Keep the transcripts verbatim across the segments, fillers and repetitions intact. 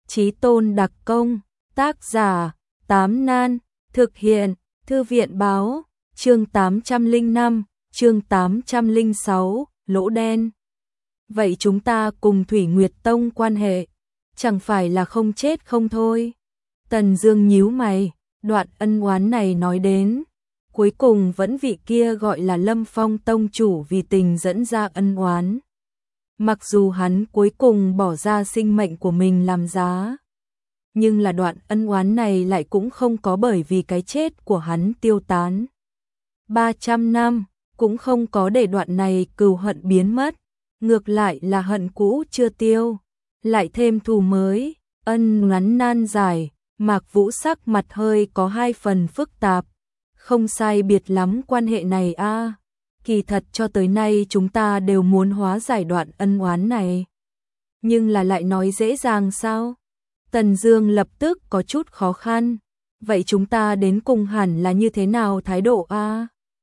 Chí Tôn đặc công, tác giả, Tám Nan, thực hiện, Thư viện báo, chương tám trăm lẻ năm, chương tám trăm lẻ sáu, lỗ đen. Vậy chúng ta cùng Thủy Nguyệt Tông quan hệ, chẳng phải là không chết không thôi. Tần Dương nhíu mày, đoạn ân oán này nói đến, cuối cùng vẫn vị kia gọi là Lâm Phong tông chủ vì tình dẫn ra ân oán. Mặc dù hắn cuối cùng bỏ ra sinh mệnh của mình làm giá, nhưng là đoạn ân oán này lại cũng không có bởi vì cái chết của hắn tiêu tán. ba trăm năm cũng không có để đoạn này cừu hận biến mất, ngược lại là hận cũ chưa tiêu, lại thêm thù mới, ân oán nan giải. Mạc Vũ sắc mặt hơi có hai phần phức tạp, không sai biệt lắm quan hệ này a. À. Kỳ thật cho tới nay chúng ta đều muốn hóa giải đoạn ân oán này, nhưng là lại nói dễ dàng sao? Tần Dương lập tức có chút khó khăn, vậy chúng ta đến cùng hẳn là như thế nào thái độ a? À?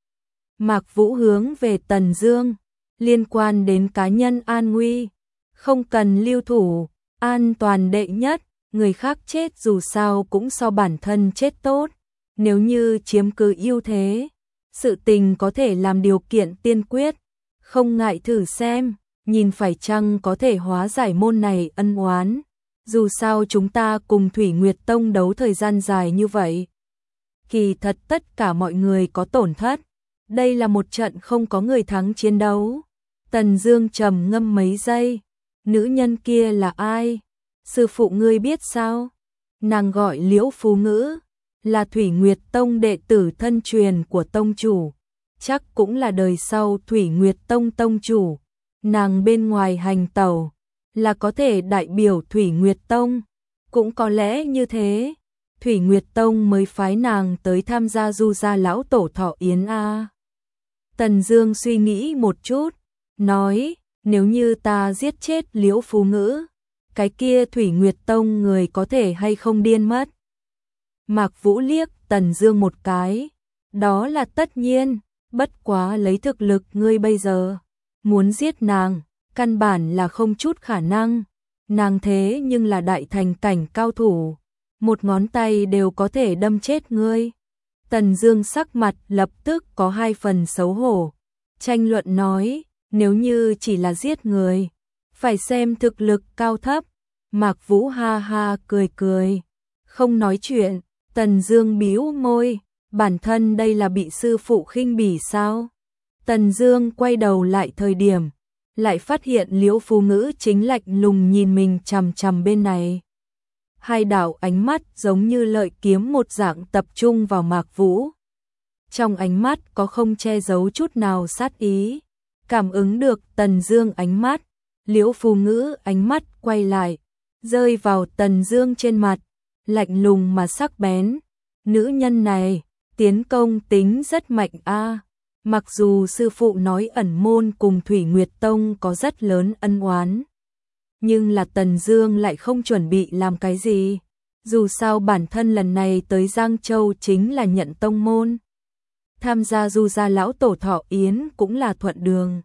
Mạc Vũ hướng về Tần Dương, liên quan đến cá nhân an nguy, không cần lưu thủ, an toàn đệ nhất. Người khác chết dù sao cũng so bản thân chết tốt, nếu như chiếm cứ ưu thế, sự tình có thể làm điều kiện tiên quyết, không ngại thử xem, nhìn phải chăng có thể hóa giải môn này ân oán. Dù sao chúng ta cùng Thủy Nguyệt Tông đấu thời gian dài như vậy, kỳ thật tất cả mọi người có tổn thất, đây là một trận không có người thắng chiến đấu. Tần Dương trầm ngâm mấy giây, nữ nhân kia là ai? Sư phụ ngươi biết sao? Nàng gọi Liễu Phú Ngữ, là Thủy Nguyệt Tông đệ tử thân truyền của tông chủ, chắc cũng là đời sau Thủy Nguyệt Tông tông chủ. Nàng bên ngoài hành tẩu, là có thể đại biểu Thủy Nguyệt Tông, cũng có lẽ như thế, Thủy Nguyệt Tông mới phái nàng tới tham gia Du gia lão tổ thọ yến a. Tần Dương suy nghĩ một chút, nói, nếu như ta giết chết Liễu Phú Ngữ, cái kia Thủy Nguyệt Tông người có thể hay không điên mất? Mạc Vũ liếc Tần Dương một cái, đó là tất nhiên, bất quá lấy thực lực ngươi bây giờ, muốn giết nàng, căn bản là không chút khả năng, nàng thế nhưng là đại thành cảnh cao thủ, một ngón tay đều có thể đâm chết ngươi. Tần Dương sắc mặt lập tức có hai phần xấu hổ, tranh luận nói, nếu như chỉ là giết người, phải xem thực lực cao thấp. Mạc Vũ ha ha cười cười, không nói chuyện. Tần Dương bĩu môi, bản thân đây là bị sư phụ khinh bỉ sao? Tần Dương quay đầu lại thời điểm, lại phát hiện Liễu Phú Ngữ chính lạnh lùng nhìn mình chằm chằm bên này. Hai đạo ánh mắt giống như lợi kiếm một dạng tập trung vào Mạc Vũ. Trong ánh mắt có không che giấu chút nào sát ý. Cảm ứng được Tần Dương ánh mắt, Liễu Phú Ngữ ánh mắt quay lại, rơi vào Tần Dương trên mặt, lạnh lùng mà sắc bén. Nữ nhân này, tiến công tính rất mạnh a. Mặc dù sư phụ nói ẩn môn cùng Thủy Nguyệt Tông có rất lớn ân oán, nhưng là Tần Dương lại không chuẩn bị làm cái gì. Dù sao bản thân lần này tới Giang Châu chính là nhận tông môn, tham gia Du gia lão tổ thọ yến cũng là thuận đường.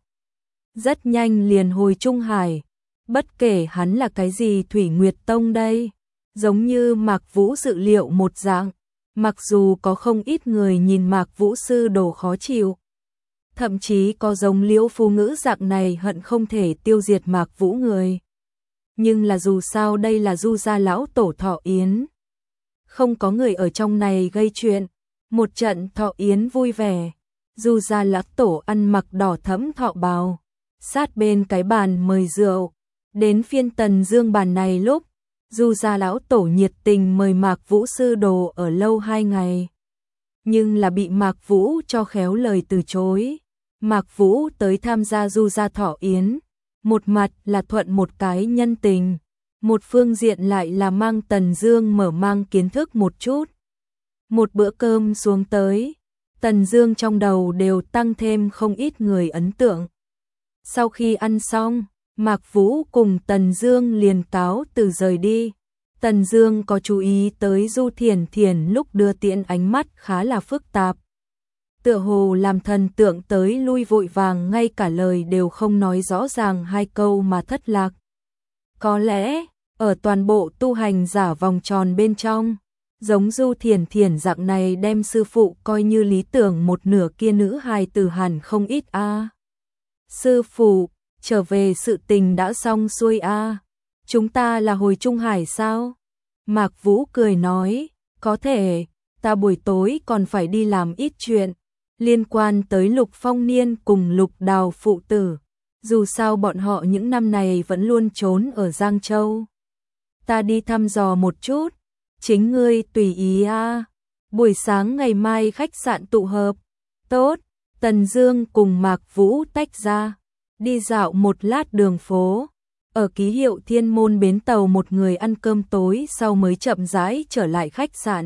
Rất nhanh liền hồi Trung Hải, bất kể hắn là cái gì Thủy Nguyệt Tông đây, giống như Mạc Vũ dự liệu một dạng, mặc dù có không ít người nhìn Mạc Vũ sư đồ khó chịu, thậm chí có giống Liễu Phú Ngữ dạng này hận không thể tiêu diệt Mạc Vũ người. Nhưng là dù sao đây là Du gia lão tổ thọ yến, không có người ở trong này gây chuyện, một trận thọ yến vui vẻ. Du gia lão tổ ăn mặc đỏ thẫm thọ bào, sát bên cái bàn mời rượu. Đến phiên Tần Dương bàn này lúc, Du gia lão tổ nhiệt tình mời Mạc Vũ sư đồ ở lâu hai ngày, nhưng là bị Mạc Vũ cho khéo lời từ chối. Mạc Vũ tới tham gia Du gia thọ yến, một mặt là thuận một cái nhân tình, một phương diện lại là mang Tần Dương mở mang kiến thức một chút. Một bữa cơm xuống tới, Tần Dương trong đầu đều tăng thêm không ít người ấn tượng. Sau khi ăn xong, Mạc Vũ cùng Tần Dương liền cáo từ rời đi. Tần Dương có chú ý tới Du Thiển Thiển lúc đưa tiễn ánh mắt khá là phức tạp, tựa hồ làm thần tượng tới lui vội vàng, ngay cả lời đều không nói rõ ràng hai câu mà thất lạc. Có lẽ ở toàn bộ tu hành giả vòng tròn bên trong. Giống Du Thiền Thiền dạng này đem sư phụ coi như lý tưởng một nửa kia nữ hài tử hẳn không ít a. À. Sư phụ, trở về sự tình đã xong xuôi a. À. Chúng ta là hồi Trung Hải sao? Mạc Vũ cười nói, có thể, ta buổi tối còn phải đi làm ít chuyện, liên quan tới Lục Phong Niên cùng Lục Đào phụ tử. Dù sao bọn họ những năm này vẫn luôn trốn ở Giang Châu. Ta đi thăm dò một chút, chính ngươi tùy ý a. À. Buổi sáng ngày mai khách sạn tụ hợp. Tốt, Tần Dương cùng Mạc Vũ tách ra, đi dạo một lát đường phố. Ở ký hiệu Thiên Môn bến tàu một người ăn cơm tối sau mới chậm rãi trở lại khách sạn.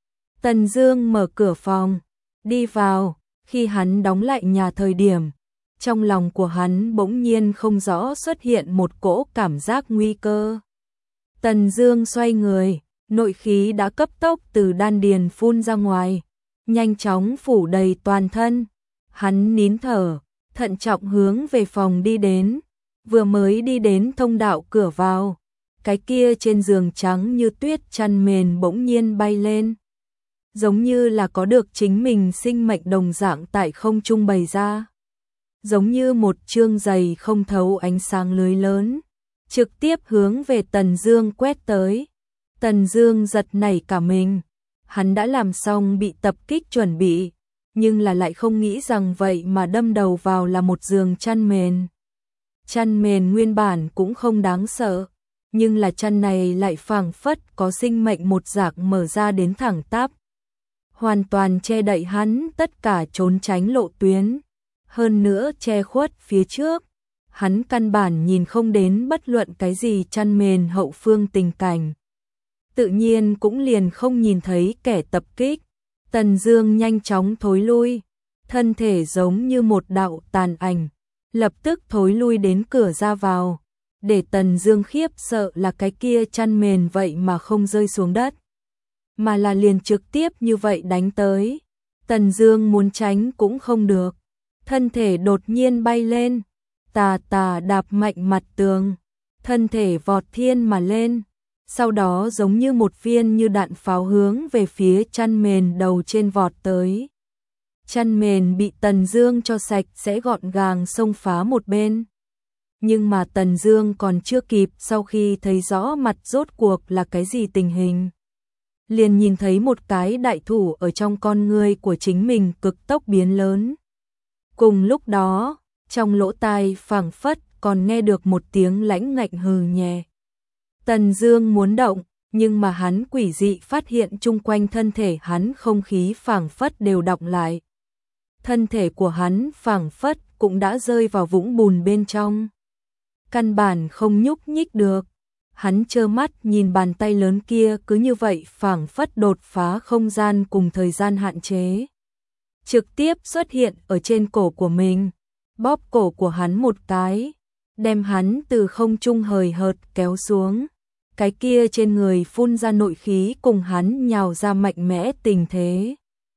Tần Dương mở cửa phòng, đi vào, khi hắn đóng lại nhà thời điểm, trong lòng của hắn bỗng nhiên không rõ xuất hiện một cỗ cảm giác nguy cơ. Tần Dương xoay người, nội khí đã cấp tốc từ đan điền phun ra ngoài, nhanh chóng phủ đầy toàn thân. Hắn nín thở, thận trọng hướng về phòng đi đến. Vừa mới đi đến thông đạo cửa vào, cái kia trên giường trắng như tuyết chăn mền bỗng nhiên bay lên, giống như là có được chính mình sinh mệnh đồng dạng tại không trung bày ra, giống như một chương dày không thấu ánh sáng lưới lớn, trực tiếp hướng về Tần Dương quét tới. Tần Dương giật nảy cả mình, hắn đã làm xong bị tập kích chuẩn bị, nhưng là lại không nghĩ rằng vậy mà đâm đầu vào là một giường chăn mền. Chăn mền nguyên bản cũng không đáng sợ, nhưng là chăn này lại phảng phất có sinh mệnh một dạng mở ra đến thẳng tắp, hoàn toàn che đậy hắn tất cả trốn tránh lộ tuyến, hơn nữa che khuất phía trước. Hắn căn bản nhìn không đến bất luận cái gì chăn mền hậu phương tình cảnh, tự nhiên cũng liền không nhìn thấy kẻ tập kích. Tần Dương nhanh chóng thối lui, thân thể giống như một đạo tàn ảnh, lập tức thối lui đến cửa ra vào, để Tần Dương khiếp sợ là cái kia chăn mền vậy mà không rơi xuống đất, mà là liền trực tiếp như vậy đánh tới. Tần Dương muốn tránh cũng không được, thân thể đột nhiên bay lên, tà tà đạp mạnh mặt tường, thân thể vọt thiên mà lên, sau đó giống như một viên như đạn pháo hướng về phía chăn mền đầu trên vọt tới. Chăn mền bị Tần Dương cho sạch sẽ gọn gàng xông phá một bên. Nhưng mà Tần Dương còn chưa kịp sau khi thấy rõ mặt rốt cuộc là cái gì tình hình, liền nhìn thấy một cái đại thủ ở trong con ngươi của chính mình cực tốc biến lớn. Cùng lúc đó, trong lỗ tai phảng phất còn nghe được một tiếng lãnh ngạnh hừ nhẹ. Tần Dương muốn động, nhưng mà hắn quỷ dị phát hiện chung quanh thân thể hắn không khí phảng phất đều đọng lại. Thân thể của hắn phảng phất cũng đã rơi vào vũng bùn bên trong, căn bản không nhúc nhích được. Hắn trơ mắt nhìn bàn tay lớn kia cứ như vậy phảng phất đột phá không gian cùng thời gian hạn chế, trực tiếp xuất hiện ở trên cổ của mình, bóp cổ của hắn một cái, đem hắn từ không trung hời hợt kéo xuống. Cái kia trên người phun ra nội khí cùng hắn nhào ra mạnh mẽ tình thế,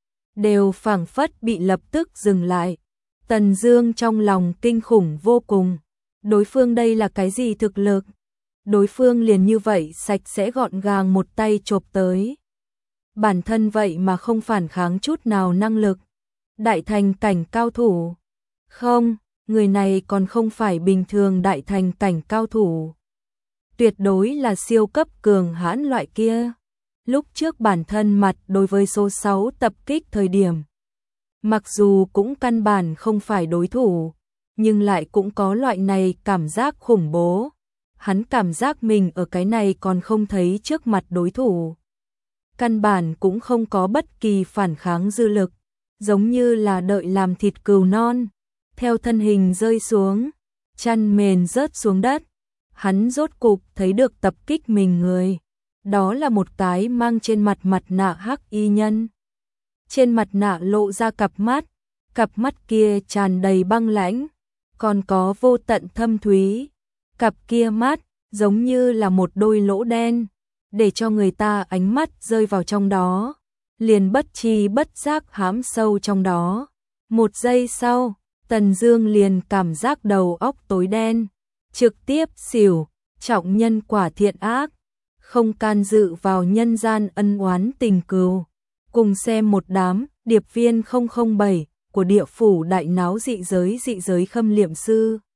đều phảng phất bị lập tức dừng lại. Tần Dương trong lòng kinh khủng vô cùng, đối phương đây là cái gì thực lực? Đối phương liền như vậy sạch sẽ gọn gàng một tay chộp tới. Bản thân vậy mà không phản kháng chút nào năng lực. Đại thành cảnh cao thủ. Không, người này còn không phải bình thường đại thành cảnh cao thủ. Tuyệt đối là siêu cấp cường hãn loại kia. Lúc trước bản thân mặt đối với số sáu tập kích thời điểm, mặc dù cũng căn bản không phải đối thủ, nhưng lại cũng có loại này cảm giác khủng bố. Hắn cảm giác mình ở cái này còn không thấy trước mặt đối thủ, căn bản cũng không có bất kỳ phản kháng dư lực, giống như là đợi làm thịt cừu non. Theo thân hình rơi xuống, chăn mền rớt xuống đất, hắn rốt cục thấy được tập kích mình người. Đó là một cái mang trên mặt mặt nạ hắc y nhân. Trên mặt nạ lộ ra cặp mắt, cặp mắt kia tràn đầy băng lãnh, còn có vô tận thâm thúy. Cặp kia mắt giống như là một đôi lỗ đen, để cho người ta ánh mắt rơi vào trong đó, liền bất tri bất giác hãm sâu trong đó. Một giây sau, Tần Dương liền cảm giác đầu óc tối đen, trực tiếp xỉu, trọng nhân quả thiện ác, không can dự vào nhân gian ân oán tình cừu. Cùng xem một đám điệp viên không không bảy của địa phủ đại náo dị giới dị giới Khâm Liệm Sư.